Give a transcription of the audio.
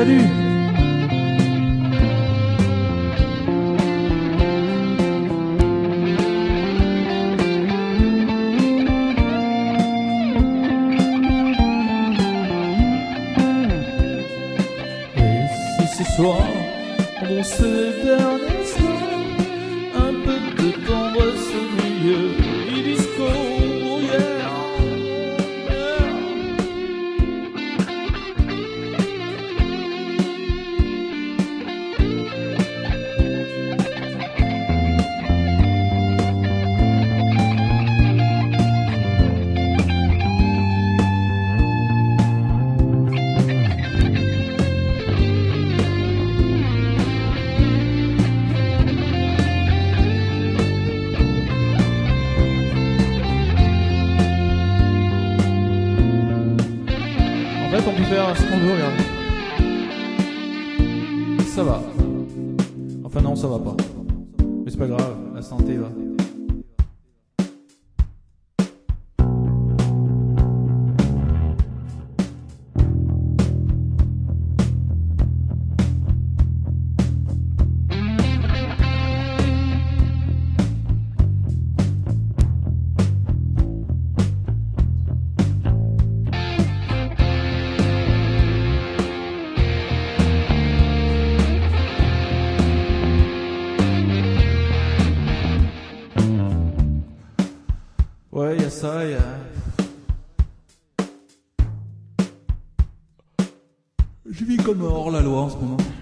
salut. Et si ce soir, on se les derniers soirs, un peu de tendresse au milieu du disco, oh yeah, yeah. En fait, on peut faire ce qu'on veut, regarde. Ça va. Enfin non, ça va pas. Mais c'est pas grave, la santé va. Ouais, y a ça, y a... Je vis comme hors la loi en ce moment.